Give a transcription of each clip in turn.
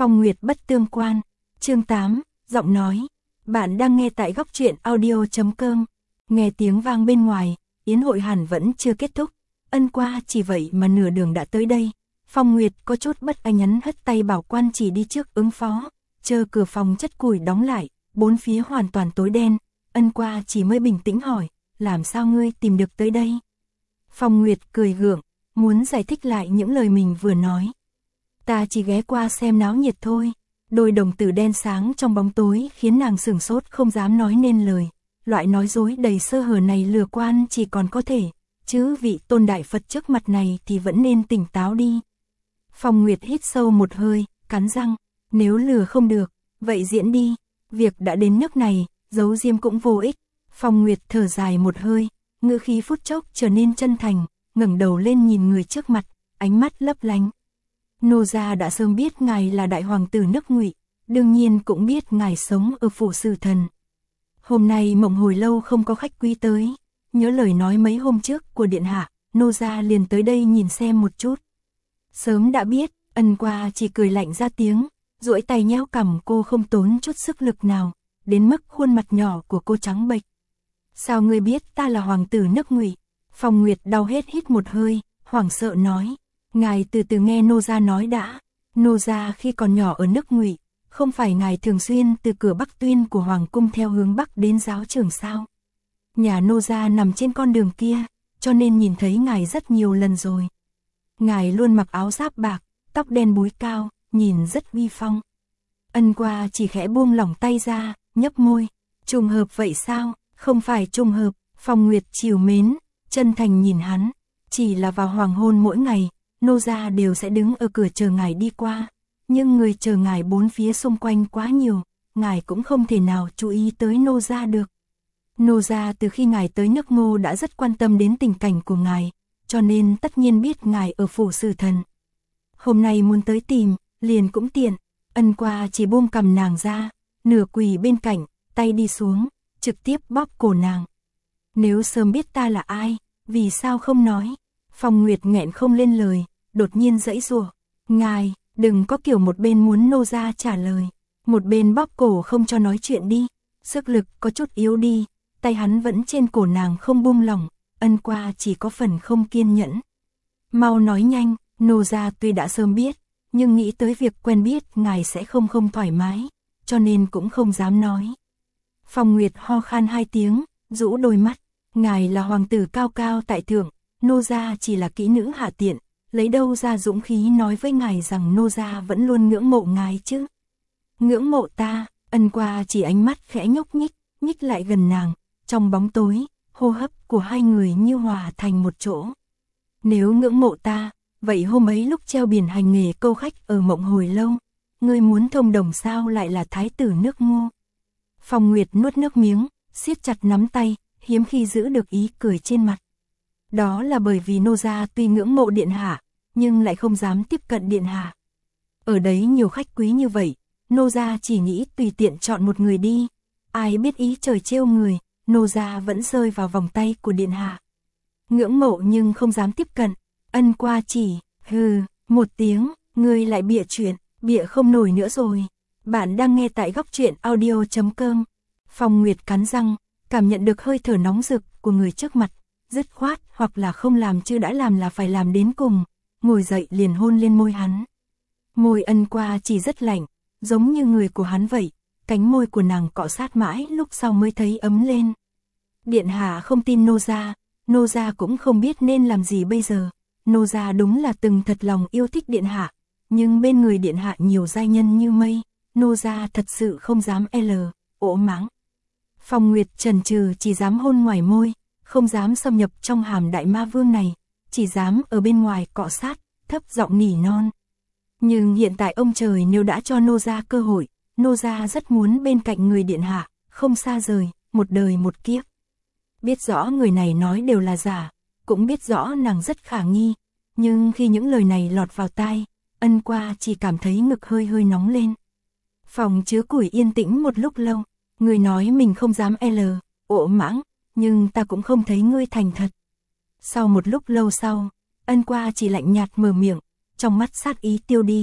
Phong Nguyệt bất tương quan. Chương 8, giọng nói. Bạn đang nghe tại góc truyện audio.com. Nghe tiếng vang bên ngoài, yến hội hẳn vẫn chưa kết thúc. Ân Qua chỉ vậy mà nửa đường đã tới đây. Phong Nguyệt có chút bất an nhấn hất tay bảo quan chỉ đi trước ứng phó. Chờ cửa phòng chất củi đóng lại, bốn phía hoàn toàn tối đen. Ân Qua chỉ mới bình tĩnh hỏi, làm sao ngươi tìm được tới đây? Phong Nguyệt cười gượng, muốn giải thích lại những lời mình vừa nói. Ta chỉ ghé qua xem náo nhiệt thôi. Đôi đồng tử đen sáng trong bóng tối khiến nàng sửng sốt không dám nói nên lời. Loại nói dối đầy sơ hở này lừa quan chỉ còn có thể, chứ vị tôn đại Phật trước mặt này thì vẫn nên tỉnh táo đi. Phong Nguyệt hít sâu một hơi, cắn răng, nếu lừa không được, vậy diễn đi. Việc đã đến nước này, giấu diêm cũng vô ích. Phong Nguyệt thở dài một hơi, ngữ khí phút chốc trở nên chân thành, ngẩng đầu lên nhìn người trước mặt, ánh mắt lấp lánh. Nô gia đã sớm biết ngài là đại hoàng tử nước Ngụy, đương nhiên cũng biết ngài sống ở phủ Sử Thần. Hôm nay mộng hồi lâu không có khách quý tới, nhớ lời nói mấy hôm trước của điện hạ, nô gia liền tới đây nhìn xem một chút. Sớm đã biết, Ân Qua chỉ cười lạnh ra tiếng, duỗi tay nhéo cằm cô không tốn chút sức lực nào, đến mức khuôn mặt nhỏ của cô trắng bệch. Sao ngươi biết ta là hoàng tử nước Ngụy? Phong Nguyệt đau hết hít một hơi, hoảng sợ nói. Ngài từ từ nghe nô gia nói đã. Nô gia khi còn nhỏ ở nước Ngụy, không phải ngài thường xuyên từ cửa Bắc Tuyên của hoàng cung theo hướng Bắc đến giáo trường sao? Nhà nô gia nằm trên con đường kia, cho nên nhìn thấy ngài rất nhiều lần rồi. Ngài luôn mặc áo giáp bạc, tóc đen búi cao, nhìn rất uy phong. Ân Qua chỉ khẽ buông lỏng tay ra, nhấp môi. Trùng hợp vậy sao? Không phải trùng hợp. Phong Nguyệt trìu mến, chân thành nhìn hắn. Chỉ là vào hoàng hôn mỗi ngày, nô gia đều sẽ đứng ở cửa chờ ngài đi qua. Nhưng người chờ ngài bốn phía xung quanh quá nhiều, ngài cũng không thể nào chú ý tới nô gia được. Nô gia từ khi ngài tới nước Ngô đã rất quan tâm đến tình cảnh của ngài, cho nên tất nhiên biết ngài ở phủ Sử Thần. Hôm nay muốn tới tìm, liền cũng tiện. Ân Qua chỉ buông cầm nàng ra, nửa quỳ bên cạnh, tay đi xuống, trực tiếp bóp cổ nàng. Nếu sớm biết ta là ai, vì sao không nói? Phong Nguyệt nghẹn không lên lời, đột nhiên giãy giụa. Ngài, đừng có kiểu một bên muốn nô gia trả lời, một bên bóp cổ không cho nói chuyện đi. Sức lực có chút yếu đi, tay hắn vẫn trên cổ nàng không buông lỏng. Ân Qua chỉ có phần không kiên nhẫn. Mau nói nhanh, nô gia tuy đã sớm biết, nhưng nghĩ tới việc quen biết ngài sẽ không thoải mái, cho nên cũng không dám nói. Phong Nguyệt ho khan hai tiếng, rũ đôi mắt. Ngài là hoàng tử cao cao tại thượng, nô gia chỉ là kỹ nữ hạ tiện, lấy đâu ra dũng khí nói với ngài rằng nô gia vẫn luôn ngưỡng mộ ngài chứ? Ngưỡng mộ ta? Ân Qua chỉ ánh mắt khẽ nhúc nhích, nhích lại gần nàng, trong bóng tối, hô hấp của hai người như hòa thành một chỗ. Nếu ngưỡng mộ ta, vậy hôm ấy lúc treo biển hành nghề câu khách ở Mộng Hồi Lâu, ngươi muốn thông đồng sao lại là thái tử nước Ngô? Phong Nguyệt nuốt nước miếng, siết chặt nắm tay, hiếm khi giữ được ý cười trên mặt. Đó là bởi vì nô gia tuy ngưỡng mộ điện hạ, nhưng lại không dám tiếp cận điện hạ. Ở đấy nhiều khách quý như vậy, nô gia chỉ nghĩ tùy tiện chọn một người đi. Ai biết ý trời trêu người, nô gia vẫn rơi vào vòng tay của điện hạ. Ngưỡng mộ nhưng không dám tiếp cận. Ân Qua chỉ, hừ, một tiếng, ngươi lại bịa chuyện, bịa không nổi nữa rồi. Bạn đang nghe tại góc truyện audio.com. Phong Nguyệt cắn răng, cảm nhận được hơi thở nóng rực của người trước mặt, dứt khoát hoặc là không làm chứ đã làm là phải làm đến cùng, ngồi dậy liền hôn lên môi hắn. Môi Ân Qua chỉ rất lạnh, giống như người của hắn vậy, cánh môi của nàng cọ sát mãi lúc sau mới thấy ấm lên. Điện hạ không tin nô gia cũng không biết nên làm gì bây giờ. Nô gia đúng là từng thật lòng yêu thích điện hạ, nhưng bên người điện hạ nhiều giai nhân như mây, nô gia thật sự không dám ỗ mắng. Phong Nguyệt chần chừ chỉ dám hôn ngoài môi, không dám xâm nhập trong hàm đại ma vương này, chỉ dám ở bên ngoài cọ sát, thấp giọng nỉ non. Nhưng hiện tại ông trời nếu đã cho nô gia cơ hội, nô gia rất muốn bên cạnh người điện hạ, không xa rời, một đời một kiếp. Biết rõ người này nói đều là giả, cũng biết rõ nàng rất khả nghi, nhưng khi những lời này lọt vào tai, Ân Qua chỉ cảm thấy ngực hơi hơi nóng lên. Phòng chứa củi yên tĩnh một lúc lâu, người nói mình không dám ỗ mãng, nhưng ta cũng không thấy ngươi thành thật. Sau một lúc lâu sau, Ân Qua chỉ lạnh nhạt mở miệng, trong mắt sát ý tiêu đi,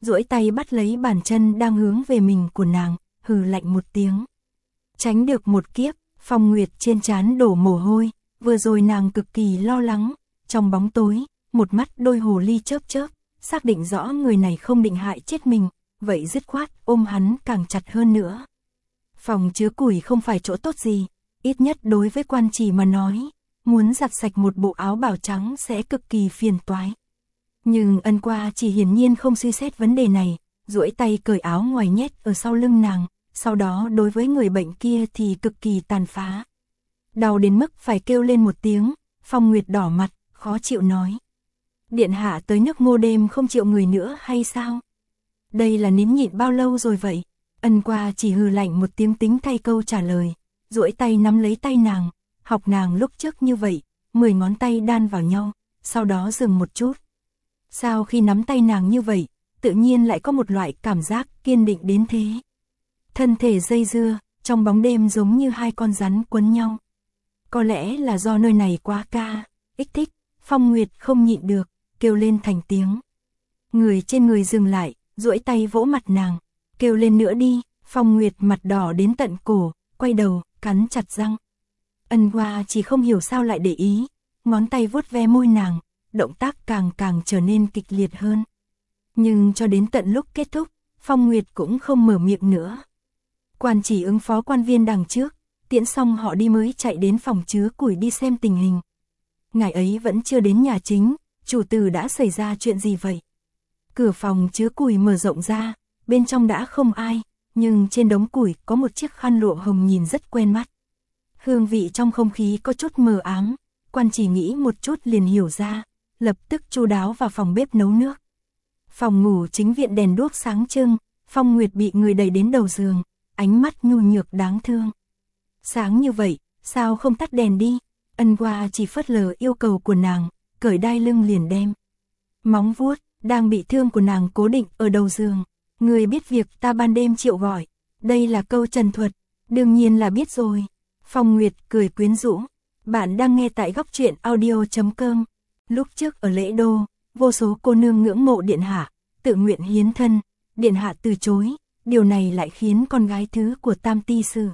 duỗi tay bắt lấy bàn chân đang hướng về mình của nàng, hừ lạnh một tiếng. Tránh được một kiếp, Phong Nguyệt trên trán đổ mồ hôi, vừa rồi nàng cực kỳ lo lắng, trong bóng tối, một mắt đôi hồ ly chớp chớp, xác định rõ người này không định hại chết mình, vậy dứt khoát ôm hắn càng chặt hơn nữa. Phòng chứa củi không phải chỗ tốt gì, ít nhất đối với quan chỉ mà nói, muốn giặt sạch một bộ áo bào trắng sẽ cực kỳ phiền toái. Nhưng Ân Qua chỉ hiển nhiên không suy xét vấn đề này, duỗi tay cởi áo ngoài nhét ở sau lưng nàng, sau đó đối với người bệnh kia thì cực kỳ tàn phá. Đau đến mức phải kêu lên một tiếng, Phong Nguyệt đỏ mặt, khó chịu nói. Điện hạ tới nước Ngô đêm không chịu người nữa hay sao? Đây là nín nhịn bao lâu rồi vậy? Ân Qua chỉ hừ lạnh một tiếng tính thay câu trả lời, duỗi tay nắm lấy tay nàng, học nàng lúc trước như vậy, 10 ngón tay đan vào nhau, sau đó dừng một chút. Sao khi nắm tay nàng như vậy, tự nhiên lại có một loại cảm giác kiên định đến thế? Thân thể dây dưa, trong bóng đêm giống như hai con rắn quấn nhau. Có lẽ là do nơi này quá kích thích, Phong Nguyệt không nhịn được, kêu lên thành tiếng. Người trên người dừng lại, duỗi tay vỗ mặt nàng, kêu lên nữa đi. Phong Nguyệt mặt đỏ đến tận cổ, quay đầu, cắn chặt răng. Ân Qua chỉ không hiểu sao lại để ý, ngón tay vuốt ve môi nàng, động tác càng trở nên kịch liệt hơn. Nhưng cho đến tận lúc kết thúc, Phong Nguyệt cũng không mở miệng nữa. Quan chỉ ứng phó quan viên đằng trước, tiễn xong họ đi mới chạy đến phòng chứa củi đi xem tình hình. Ngày ấy vẫn chưa đến nhà chính, chủ tử đã xảy ra chuyện gì vậy? Cửa phòng chứa củi mở rộng ra, bên trong đã không ai, nhưng trên đống củi có một chiếc khăn lụa hồng nhìn rất quen mắt. Hương vị trong không khí có chút mờ ám, quan chỉ nghĩ một chút liền hiểu ra, lập tức chu đáo vào phòng bếp nấu nước. Phòng ngủ chính viện đèn đuốc sáng trưng, Phong Nguyệt bị người đẩy đến đầu giường, ánh mắt nhu nhược đáng thương. Sáng như vậy, sao không tắt đèn đi? Ân Qua chỉ phớt lờ yêu cầu của nàng, cởi đai lưng liền đem móng vuốt đang bị thương của nàng cố định ở đầu giường. Người biết việc ta ban đêm triệu gọi, đây là câu trần thuật, đương nhiên là biết rồi. Phong Nguyệt cười quyến rũ. Bạn đang nghe tại góc truyện audio.com. Lúc trước ở Lễ Đô, vô số cô nương ngưỡng mộ điện hạ, tự nguyện hiến thân, điện hạ từ chối, điều này lại khiến con gái thứ của Tam Ti Sử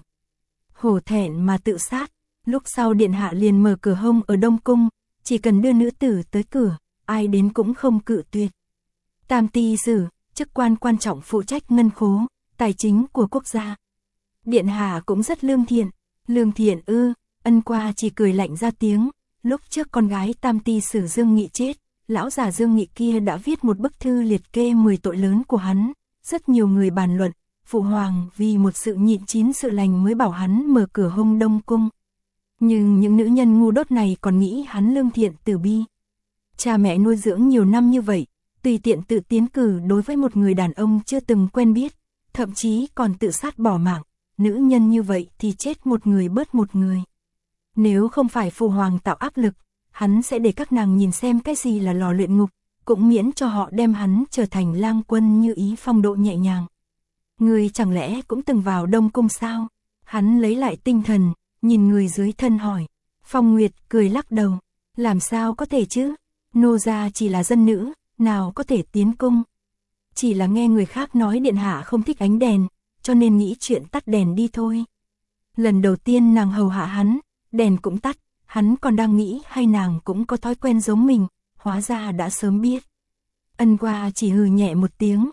hổ thẹn mà tự sát. Lúc sau điện hạ liền mở cửa hông ở Đông Cung, chỉ cần đưa nữ tử tới cửa, ai đến cũng không cự tuyệt. Tam Ti Sử, chức quan quan trọng phụ trách ngân khố, tài chính của quốc gia. Điện hạ cũng rất lương thiện. Lương thiện ư? Ân Qua chỉ cười lạnh ra tiếng. Lúc trước con gái Tam Ti Sử Dương Nghị chết, lão già Dương Nghị kia đã viết một bức thư liệt kê 10 tội lớn của hắn. Rất nhiều người bàn luận, phụ hoàng vì một sự nhịn chín sự lành mới bảo hắn mở cửa hông Đông Cung. Nhưng những nữ nhân ngu đốt này còn nghĩ hắn lương thiện từ bi. Cha mẹ nuôi dưỡng nhiều năm như vậy, tùy tiện tự tiến cử đối với một người đàn ông chưa từng quen biết, thậm chí còn tự sát bỏ mạng. Nữ nhân như vậy thì chết một người bớt một người. Nếu không phải phụ hoàng tạo áp lực, hắn sẽ để các nàng nhìn xem cái gì là lò luyện ngục, cũng miễn cho họ đem hắn trở thành lang quân như ý phong độ nhẹ nhàng. Người chẳng lẽ cũng từng vào Đông Cung sao? Hắn lấy lại tinh thần, nhìn người dưới thân hỏi. Phong Nguyệt cười lắc đầu. Làm sao có thể chứ? Nô gia chỉ là dân nữ, nào có thể tiến cung. Chỉ là nghe người khác nói điện hạ không thích ánh đèn, cho nên nghĩ chuyện tắt đèn đi thôi. Lần đầu tiên nàng hầu hạ hắn, đèn cũng tắt, hắn còn đang nghĩ hay nàng cũng có thói quen giống mình, hóa ra đã sớm biết. Ân Qua chỉ hừ nhẹ một tiếng,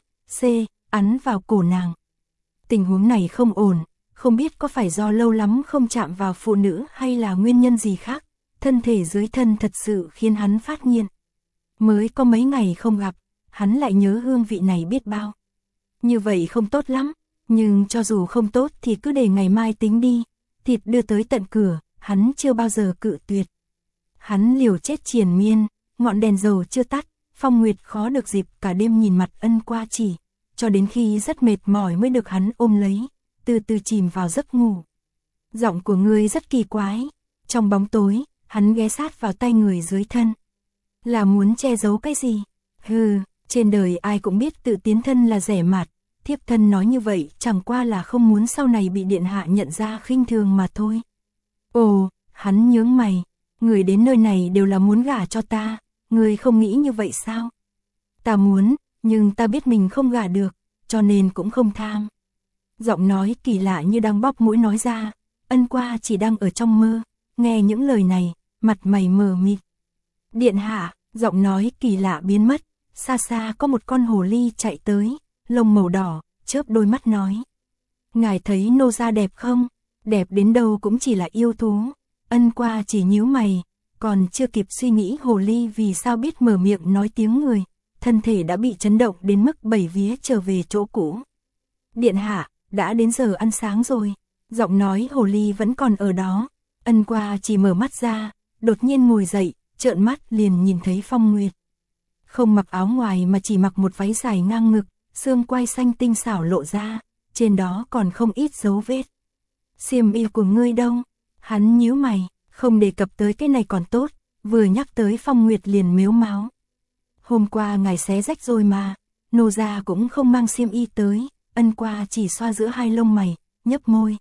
ấn vào cổ nàng. Tình huống này không ổn, không biết có phải do lâu lắm không chạm vào phụ nữ hay là nguyên nhân gì khác, thân thể dưới thân thật sự khiến hắn phát nghiện. Mới có mấy ngày không gặp, hắn lại nhớ hương vị này biết bao. Như vậy không tốt lắm, nhưng cho dù không tốt thì cứ để ngày mai tính đi, thịt đưa tới tận cửa, hắn chưa bao giờ cự tuyệt. Hắn liều chết triền miên, ngọn đèn dầu chưa tắt, Phong Nguyệt khó được dịp cả đêm nhìn mặt Ân Qua chỉ, cho đến khi rất mệt mỏi mới được hắn ôm lấy, từ từ chìm vào giấc ngủ. Giọng của ngươi rất kỳ quái. Trong bóng tối, hắn ghé sát vào tay người dưới thân. Là muốn che giấu cái gì? Hừ, trên đời ai cũng biết tự tiến thân là rẻ mạt, thiếp thân nói như vậy chẳng qua là không muốn sau này bị điện hạ nhận ra khinh thường mà thôi. Ồ, hắn nhướng mày, người đến nơi này đều là muốn gả cho ta, người không nghĩ như vậy sao? Ta muốn, nhưng ta biết mình không gả được, cho nên cũng không tham. Giọng nói kỳ lạ như đang bóp mũi nói ra, Ân Qua chỉ đang ở trong mơ, nghe những lời này, mặt mày mờ mịt. Điện hạ, giọng nói kỳ lạ biến mất, xa xa có một con hồ ly chạy tới, lông màu đỏ, chớp đôi mắt nói. Ngài thấy nô gia đẹp không? Đẹp đến đâu cũng chỉ là yêu thú. Ân Qua chỉ nhíu mày, còn chưa kịp suy nghĩ hồ ly vì sao biết mở miệng nói tiếng người, thân thể đã bị chấn động đến mức bảy vía trở về chỗ cũ. Điện hạ, đã đến giờ ăn sáng rồi. Giọng nói hồ ly vẫn còn ở đó. Ân Qua chỉ mở mắt ra, đột nhiên ngồi dậy, trợn mắt liền nhìn thấy Phong Nguyệt. Không mặc áo ngoài mà chỉ mặc một váy dài ngang ngực, xương quai xanh tinh xảo lộ ra, trên đó còn không ít dấu vết. Xiêm y của ngươi đâu? Hắn nhíu mày, không đề cập tới cái này còn tốt, vừa nhắc tới Phong Nguyệt liền mếu máo. Hôm qua ngài xé rách rồi mà, nô gia cũng không mang xiêm y tới. Ân Qua chỉ xoa giữa hai lông mày, nhấp môi.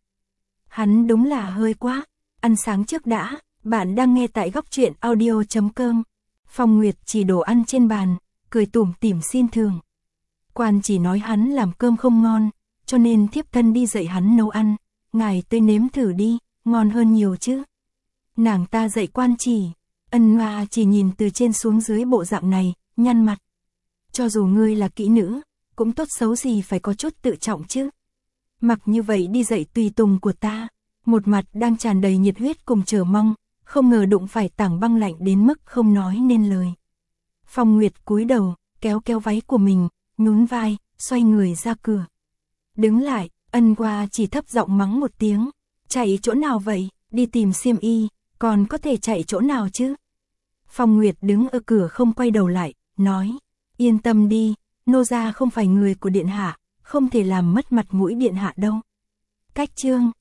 Hắn đúng là hơi quá, ăn sáng trước đã, bạn đang nghe tại góc truyện audio.com. Phong Nguyệt chỉ đồ ăn trên bàn, cười tủm tỉm xin thường. Quan chỉ nói hắn làm cơm không ngon, cho nên thiếp thân đi dạy hắn nấu ăn, ngài tới nếm thử đi, ngon hơn nhiều chứ. Nàng ta dạy Quan chỉ, Ân Hoa chỉ nhìn từ trên xuống dưới bộ dạng này, nhăn mặt. Cho dù ngươi là kỹ nữ, cũng tốt xấu gì phải có chút tự trọng chứ. Mặc như vậy đi dạy tùy tùng của ta, một mặt đang tràn đầy nhiệt huyết cùng chờ mong, không ngờ đụng phải tảng băng lạnh đến mức không nói nên lời. Phong Nguyệt cúi đầu, kéo kéo váy của mình, nhún vai, xoay người ra cửa. Đứng lại, Ân Qua chỉ thấp giọng mắng một tiếng, chạy chỗ nào vậy, đi tìm xiêm y, còn có thể chạy chỗ nào chứ. Phong Nguyệt đứng ở cửa không quay đầu lại, nói, yên tâm đi, nô gia không phải người của điện hạ, không thể làm mất mặt mũi điện hạ đâu. Cách chương